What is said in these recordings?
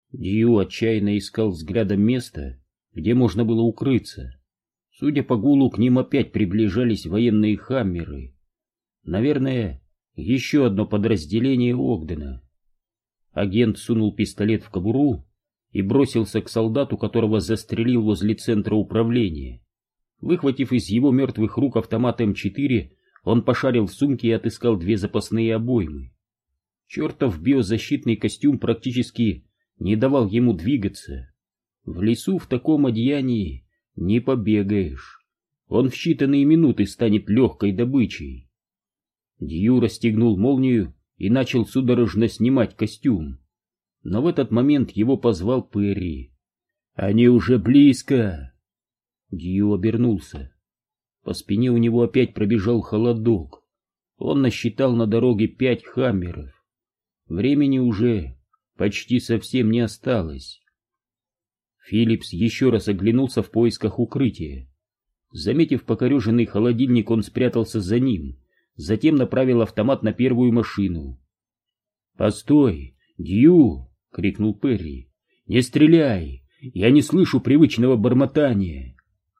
Дью отчаянно искал взглядом место, где можно было укрыться. Судя по гулу, к ним опять приближались военные хаммеры. Наверное, еще одно подразделение Огдена. Агент сунул пистолет в кобуру и бросился к солдату, которого застрелил возле центра управления. Выхватив из его мертвых рук автомат М4, он пошарил в сумке и отыскал 2 запасные обоймы. Чертов биозащитный костюм практически не давал ему двигаться. В лесу в таком одеянии не побегаешь. Он в считанные минуты станет легкой добычей. Дью расстегнул молнию и начал судорожно снимать костюм. Но в этот момент его позвал Перри. «Они уже близко!» Дью обернулся. По спине у него опять пробежал холодок. Он насчитал на дороге 5 хаммеров. Времени уже почти совсем не осталось. Филлипс еще раз оглянулся в поисках укрытия. Заметив покореженный холодильник, он спрятался за ним, затем направил автомат на первую машину. «Постой, Дью!» — крикнул Перри. «Не стреляй! Я не слышу привычного бормотания!»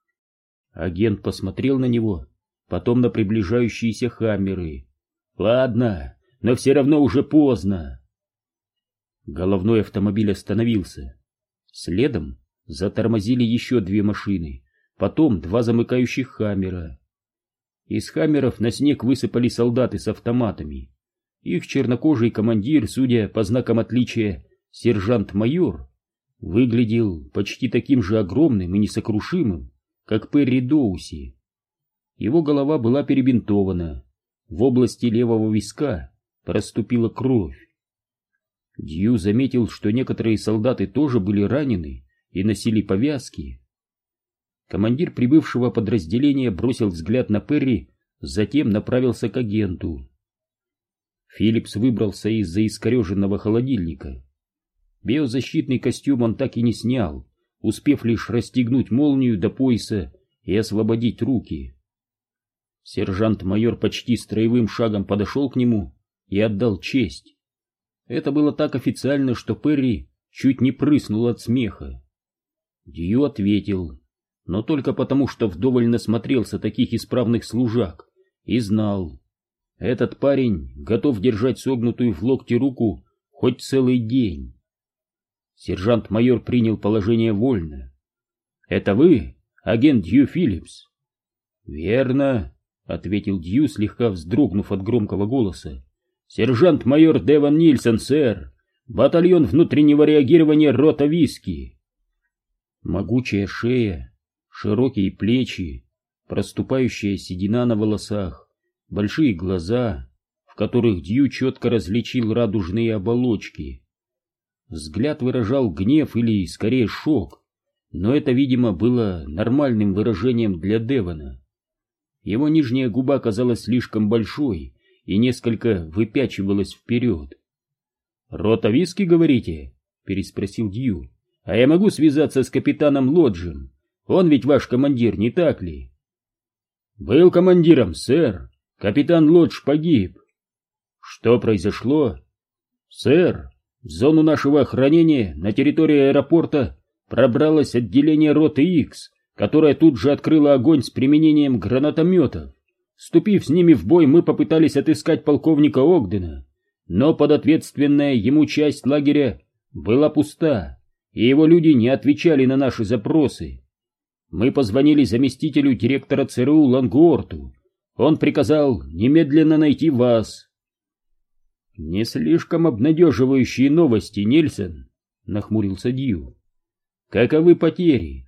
Агент посмотрел на него, потом на приближающиеся хаммеры. «Ладно, но все равно уже поздно!» Головной автомобиль остановился. Следом затормозили еще 2 машины, потом 2 замыкающих хаммера. Из хаммеров на снег высыпали солдаты с автоматами. Их чернокожий командир, судя по знакам отличия сержант-майор, выглядел почти таким же огромным и несокрушимым, как Перри Доуси. Его голова была перебинтована, в области левого виска проступила кровь. Дью заметил, что некоторые солдаты тоже были ранены и носили повязки. Командир прибывшего подразделения бросил взгляд на Перри, затем направился к агенту. Филлипс выбрался из-за искореженного холодильника. Биозащитный костюм он так и не снял, успев лишь расстегнуть молнию до пояса и освободить руки. Сержант-майор почти строевым шагом подошел к нему и отдал честь. Это было так официально, что Перри чуть не прыснул от смеха. Дью ответил, но только потому, что вдоволь насмотрелся таких исправных служак и знал, этот парень готов держать согнутую в локте руку хоть целый день. Сержант-майор принял положение вольно. «Это вы, агент Дью Филлипс?» «Верно», — ответил Дью, слегка вздрогнув от громкого голоса. «Сержант-майор Деван Нильсон, сэр, батальон внутреннего реагирования рота Виски». Могучая шея, широкие плечи, проступающая седина на волосах, большие глаза, в которых Дью четко различил радужные оболочки. Взгляд выражал гнев или, скорее, шок, но это, видимо, было нормальным выражением для Девана. Его нижняя губа казалась слишком большой и несколько выпячивалась вперед. «Рота Виски, говорите?» — переспросил Дью. «А я могу связаться с капитаном Лоджем? Он ведь ваш командир, не так ли?» «Был командиром, сэр. Капитан Лодж погиб». «Что произошло?» «Сэр, в зону нашего охранения на территории аэропорта пробралось отделение роты Икс, которое тут же открыло огонь с применением гранатометов. Вступив с ними в бой, мы попытались отыскать полковника Огдена, но подответственная ему часть лагеря была пуста, и его люди не отвечали на наши запросы. Мы позвонили заместителю директора ЦРУ Лангуорту. Он приказал немедленно найти вас». «Не слишком обнадеживающие новости, Нильсон», — нахмурился Дью. «Каковы потери?»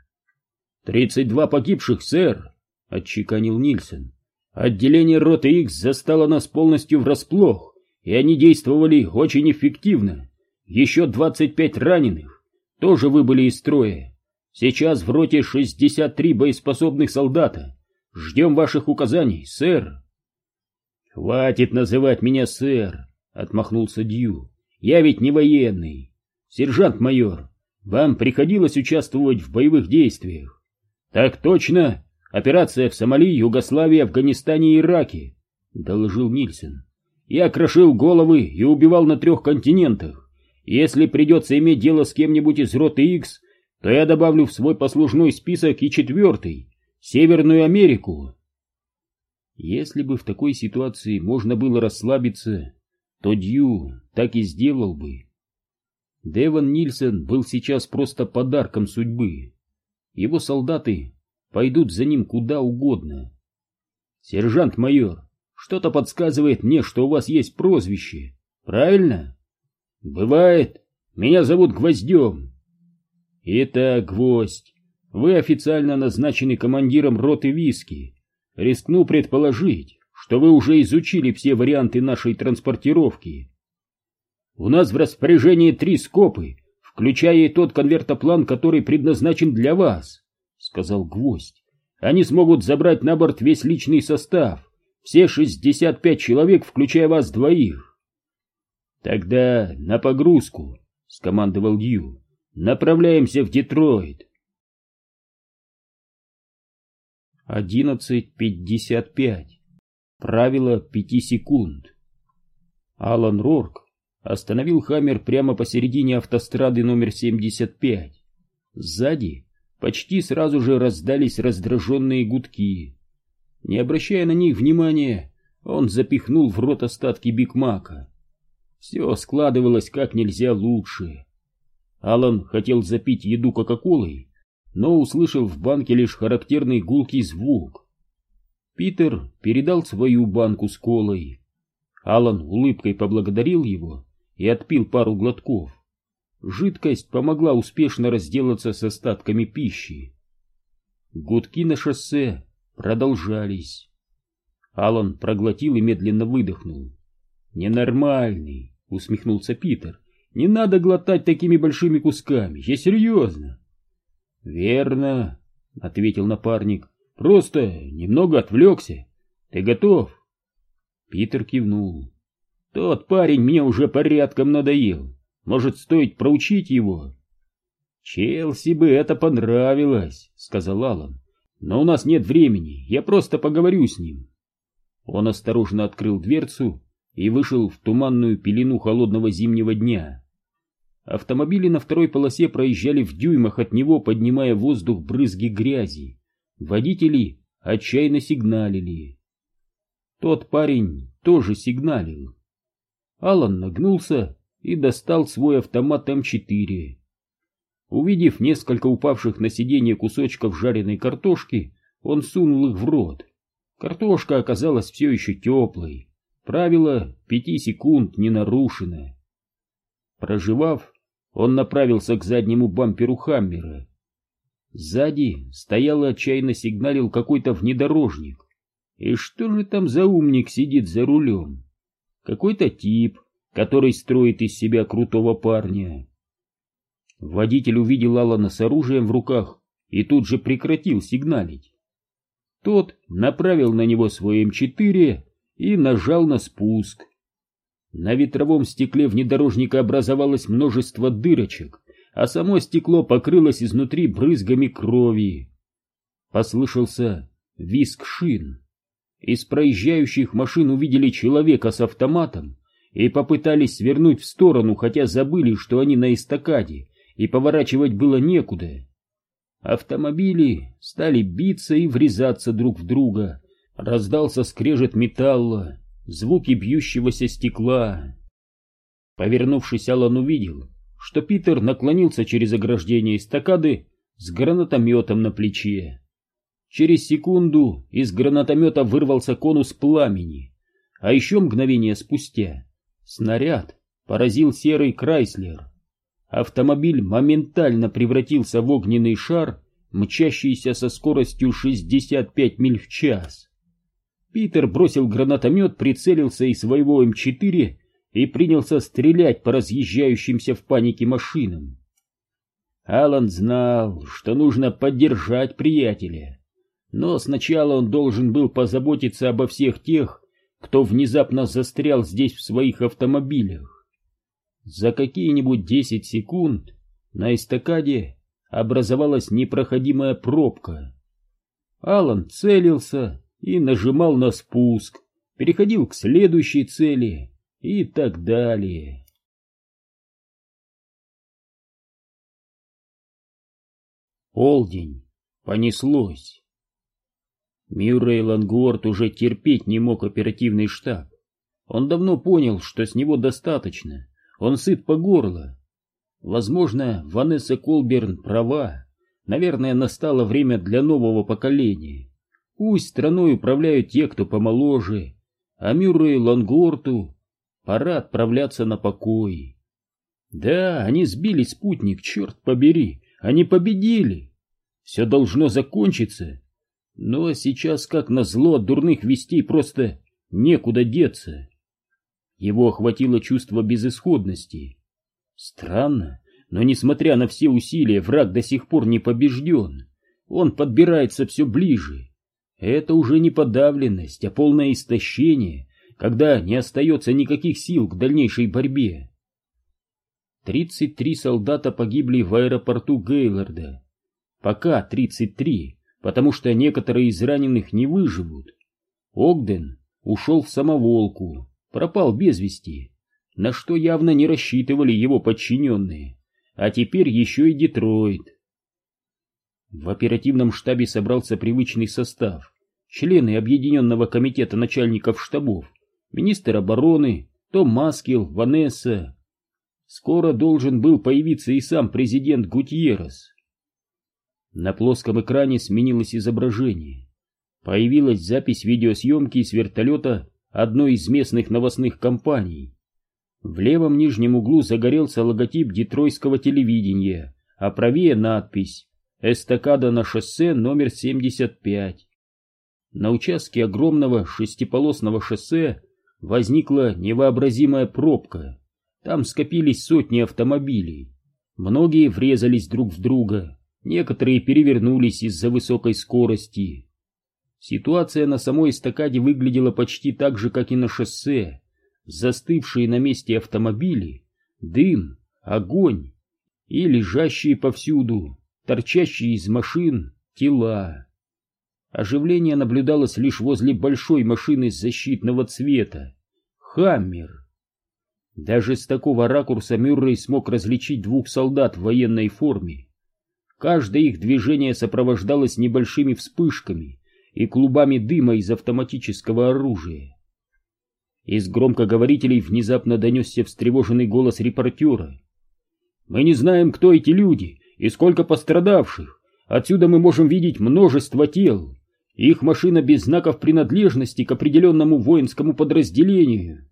32 погибших, сэр», — отчеканил Нильсон. «Отделение роты Икс застало нас полностью врасплох, и они действовали очень эффективно. Еще 25 раненых тоже выбыли из строя. Сейчас в роте 63 боеспособных солдата. Ждем ваших указаний, сэр». «Хватит называть меня сэр», — отмахнулся Дью. «Я ведь не военный. Сержант-майор, вам приходилось участвовать в боевых действиях?» «Так точно. Операция в Сомали, Югославии, Афганистане и Ираке», — доложил Нильсон. «Я крошил головы и убивал на 3 континентах. Если придется иметь дело с кем-нибудь из роты Икс, то я добавлю в свой послужной список и 4-й, Северную Америку. Если бы в такой ситуации можно было расслабиться, то Дью так и сделал бы. Девон Нильсон был сейчас просто подарком судьбы. Его солдаты пойдут за ним куда угодно. Сержант-майор, что-то подсказывает мне, что у вас есть прозвище, правильно? Бывает. Меня зовут Гвоздем. Итак, Гвоздь, вы официально назначены командиром роты Виски. Рискну предположить, что вы уже изучили все варианты нашей транспортировки. У нас в распоряжении 3 скопы, включая и тот конвертоплан, который предназначен для вас, сказал Гвоздь. Они смогут забрать на борт весь личный состав, все 65 человек, включая вас двоих. Тогда на погрузку, скомандовал Дью. Направляемся в Детройт. 11:55. Правило 5 секунд. Алан Рорк остановил Хаммер прямо посередине автострады номер 75. Сзади почти сразу же раздались раздраженные гудки. Не обращая на них внимания, он запихнул в рот остатки Биг Мака. Все складывалось как нельзя лучше. Алан хотел запить еду кока-колой, но услышал в банке лишь характерный гулкий звук. Питер передал свою банку с колой. Алан улыбкой поблагодарил его и отпил пару глотков. Жидкость помогла успешно разделаться с остатками пищи. Гудки на шоссе продолжались. Алан проглотил и медленно выдохнул. «Ненормальный», — усмехнулся Питер. «Не надо глотать такими большими кусками, я серьезно». «Верно», — ответил напарник. «Просто немного отвлекся. Ты готов?» Питер кивнул. «Тот парень мне уже порядком надоел. Может, стоит проучить его?» «Челси бы это понравилось», — сказал Алан. «Но у нас нет времени, я просто поговорю с ним». Он осторожно открыл дверцу и вышел в туманную пелену холодного зимнего дня. Автомобили на второй полосе проезжали в дюймах от него, поднимая в воздух брызги грязи. Водители отчаянно сигналили. Тот парень тоже сигналил. Алан нагнулся и достал свой автомат М4. Увидев несколько упавших на сиденье кусочков жареной картошки, он сунул их в рот. Картошка оказалась все еще теплой. Правило 5 секунд не нарушено. Прожевав, он направился к заднему бамперу Хаммера. Сзади стоял и отчаянно сигналил какой-то внедорожник. И что же там за умник сидит за рулем? Какой-то тип, который строит из себя крутого парня. Водитель увидел Алана с оружием в руках и тут же прекратил сигналить. Тот направил на него свой М4 и нажал на спуск. На ветровом стекле внедорожника образовалось множество дырочек, а само стекло покрылось изнутри брызгами крови. Послышался визг шин. Из проезжающих машин увидели человека с автоматом и попытались свернуть в сторону, хотя забыли, что они на эстакаде, и поворачивать было некуда. Автомобили стали биться и врезаться друг в друга. Раздался скрежет металла, звуки бьющегося стекла. Повернувшись, Алан увидел, что Питер наклонился через ограждение эстакады с гранатометом на плече. Через секунду из гранатомета вырвался конус пламени, а еще мгновение спустя снаряд поразил серый Крайслер. Автомобиль моментально превратился в огненный шар, мчащийся со скоростью 65 миль в час. Питер бросил гранатомет, прицелился из своего М4 и принялся стрелять по разъезжающимся в панике машинам. Алан знал, что нужно поддержать приятеля, но сначала он должен был позаботиться обо всех тех, кто внезапно застрял здесь в своих автомобилях. За какие-нибудь 10 секунд на эстакаде образовалась непроходимая пробка. Алан целился и нажимал на спуск, переходил к следующей цели и так далее. Полдень. Понеслось. Мюррей Лангуорт уже терпеть не мог оперативный штаб. Он давно понял, что с него достаточно. Он сыт по горло. Возможно, Ванесса Колберн права. Наверное, настало время для нового поколения. Пусть страной управляют те, кто помоложе, а Мюррею Лангуорту пора отправляться на покой. Да, они сбили спутник, черт побери, они победили. Все должно закончиться. Но сейчас, как назло, от дурных вестей просто некуда деться. Его охватило чувство безысходности. Странно, но несмотря на все усилия, враг до сих пор не побежден. Он подбирается все ближе. Это уже не подавленность, а полное истощение, когда не остается никаких сил к дальнейшей борьбе. 33 солдата погибли в аэропорту Гейлорда. Пока 33, потому что некоторые из раненых не выживут. Огден ушел в самоволку, пропал без вести, на что явно не рассчитывали его подчиненные, а теперь еще и Детройт. В оперативном штабе собрался привычный состав: члены Объединенного комитета начальников штабов, министр обороны, Том Маскил, Ванесса. Скоро должен был появиться и сам президент Гутьеррес. На плоском экране сменилось изображение. Появилась запись видеосъемки с вертолета одной из местных новостных компаний. В левом нижнем углу загорелся логотип детройтского телевидения, а правее надпись «Эстакада на шоссе номер 75». На участке огромного шестиполосного шоссе возникла невообразимая пробка. Там скопились сотни автомобилей. Многие врезались друг в друга, некоторые перевернулись из-за высокой скорости. Ситуация на самой эстакаде выглядела почти так же, как и на шоссе. Застывшие на месте автомобили, дым, огонь и лежащие повсюду, торчащие из машин, тела. Оживление наблюдалось лишь возле большой машины защитного цвета — «Хаммер». Даже с такого ракурса Мюррей смог различить двух солдат в военной форме. Каждое их движение сопровождалось небольшими вспышками и клубами дыма из автоматического оружия. Из громкоговорителей внезапно донесся встревоженный голос репортера. «Мы не знаем, кто эти люди и сколько пострадавших. Отсюда мы можем видеть множество тел. Их машина без знаков принадлежности к определенному воинскому подразделению».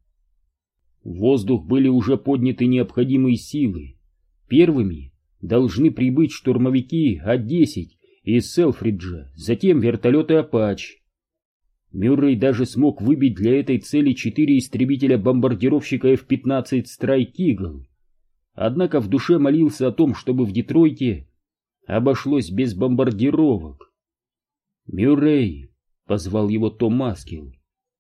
В воздух были уже подняты необходимые силы. Первыми должны прибыть штурмовики А-10 из Селфриджа, затем вертолеты «Апач». Мюррей даже смог выбить для этой цели 4 истребителя-бомбардировщика F-15 Strike Eagle. Однако в душе молился о том, чтобы в Детройте обошлось без бомбардировок. «Мюррей!» — позвал его Том Маскил.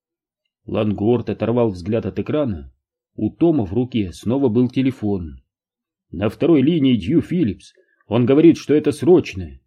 Лангуорт оторвал взгляд от экрана. У Тома в руке снова был телефон. «На второй линии Дью Филлипс. Он говорит, что это срочно».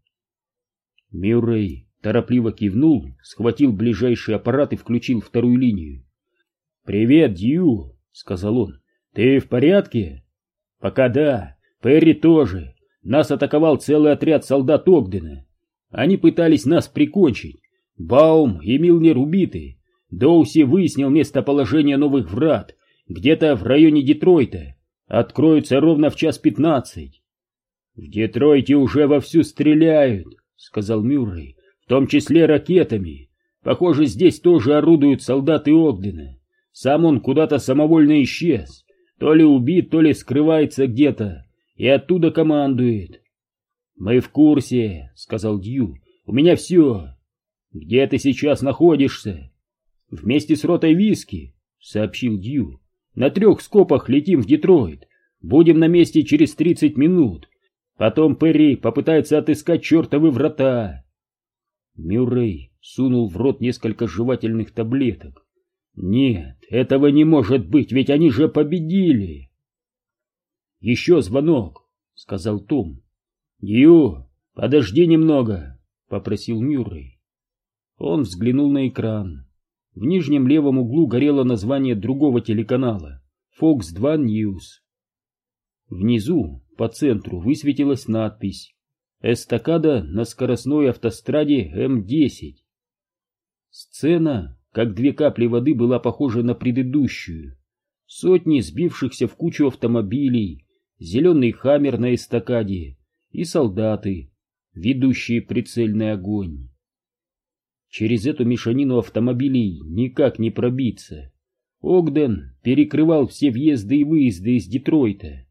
Мюррей торопливо кивнул, схватил ближайший аппарат и включил вторую линию. «Привет, Дью», — сказал он. «Ты в порядке?» «Пока да. Перри тоже. Нас атаковал целый отряд солдат Огдена. Они пытались нас прикончить. Баум и Милнер убиты. Доуси выяснил местоположение новых врат, где-то в районе Детройта. Откроются ровно в 1:15. «В Детройте уже вовсю стреляют», — сказал Мюррей, — «в том числе ракетами. Похоже, здесь тоже орудуют солдаты Огдена. Сам он куда-то самовольно исчез. То ли убит, то ли скрывается где-то, и оттуда командует». «Мы в курсе», — сказал Дью. «У меня все». «Где ты сейчас находишься?» «Вместе с ротой Виски», — сообщил Дью. «На 3 скопах летим в Детройт. Будем на месте через 30 минут. Потом Перри попытается отыскать чертовы врата». Мюррей сунул в рот несколько жевательных таблеток. «Нет, этого не может быть, ведь они же победили!» «Еще звонок», — сказал Том. «Дью, подожди немного», — попросил Мюррей. Он взглянул на экран. В нижнем левом углу горело название другого телеканала — Fox 2 News. Внизу, по центру, высветилась надпись эстакада на скоростной автостраде М-10. Сцена, как две капли воды, была похожа на предыдущую. Сотни сбившихся в кучу автомобилей, зеленый хаммер на эстакаде и солдаты, ведущие прицельный огонь. Через эту мешанину автомобилей никак не пробиться. Огден перекрывал все въезды и выезды из Детройта.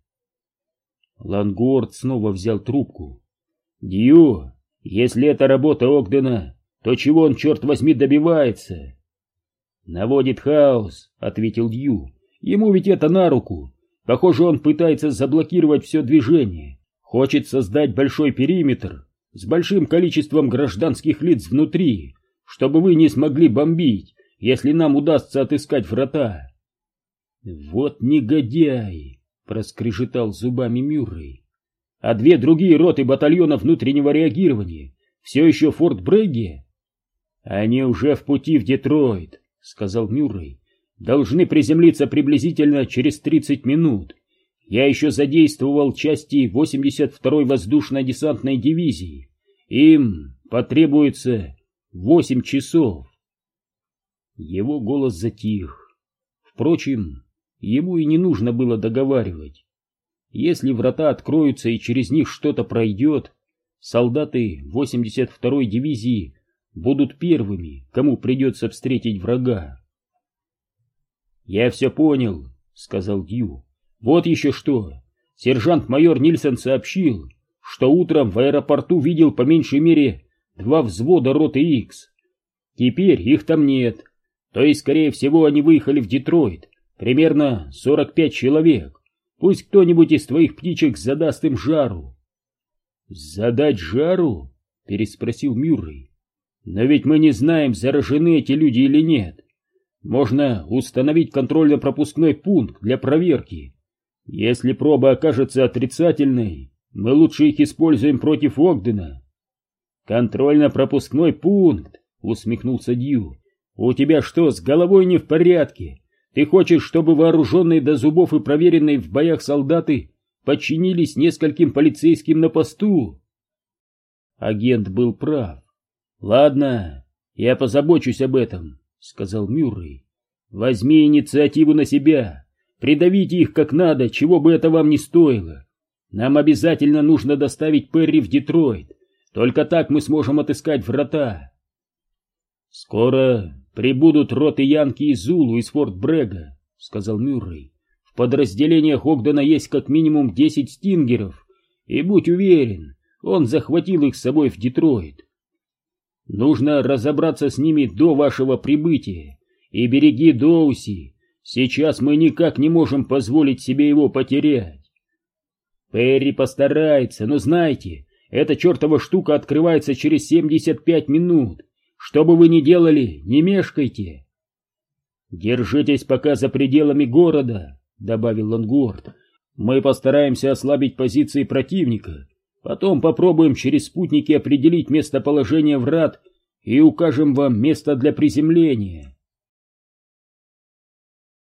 Лангорд снова взял трубку. «Дью, если это работа Огдена, то чего он, черт возьми, добивается?» «Наводит хаос», — ответил Дью. «Ему ведь это на руку. Похоже, он пытается заблокировать все движение. Хочет создать большой периметр с большим количеством гражданских лиц внутри, чтобы вы не смогли бомбить, если нам удастся отыскать врата». «Вот негодяй!» — проскрежетал зубами Мюррей. «А две другие роты батальона внутреннего реагирования все еще в Форт Брэгге?» «Они уже в пути в Детройт», — сказал Мюррей. «Должны приземлиться приблизительно через 30 минут. Я еще задействовал части 82-й воздушно-десантной дивизии. Им потребуется 8 часов». Его голос затих. Впрочем, ему и не нужно было договаривать. Если врата откроются и через них что-то пройдет, солдаты 82-й дивизии будут первыми, кому придется встретить врага. «Я все понял», — сказал Дью. «Вот еще что. Сержант-майор Нильсон сообщил, что утром в аэропорту видел по меньшей мере 2 взвода роты Икс. Теперь их там нет. То есть, скорее всего, они выехали в Детройт. Примерно 45 человек. Пусть кто-нибудь из твоих птичек задаст им жару». «Задать жару?» — переспросил Мюррей. «Но ведь мы не знаем, заражены эти люди или нет. Можно установить контрольно-пропускной пункт для проверки. Если проба окажется отрицательной, мы лучше их используем против Огдена». «Контрольно-пропускной пункт?» — усмехнулся Дью. «У тебя что, с головой не в порядке? Ты хочешь, чтобы вооруженные до зубов и проверенные в боях солдаты подчинились нескольким полицейским на посту?» Агент был прав. «Ладно, я позабочусь об этом», — сказал Мюррей. «Возьми инициативу на себя, придавите их как надо, чего бы это вам ни стоило. Нам обязательно нужно доставить Перри в Детройт, только так мы сможем отыскать врата». «Скоро прибудут роты Янки и Зулу из Форт Брэга», — сказал Мюррей. «В подразделениях Огдена есть как минимум 10 стингеров, и будь уверен, он захватил их с собой в Детройт. Нужно разобраться с ними до вашего прибытия, и береги Доуси, сейчас мы никак не можем позволить себе его потерять». «Перри постарается, но знайте, эта чертова штука открывается через 75 минут. Что бы вы ни делали, не мешкайте». «Держитесь пока за пределами города», — добавил Лангорд. «Мы постараемся ослабить позиции противника, потом попробуем через спутники определить местоположение врат и укажем вам место для приземления».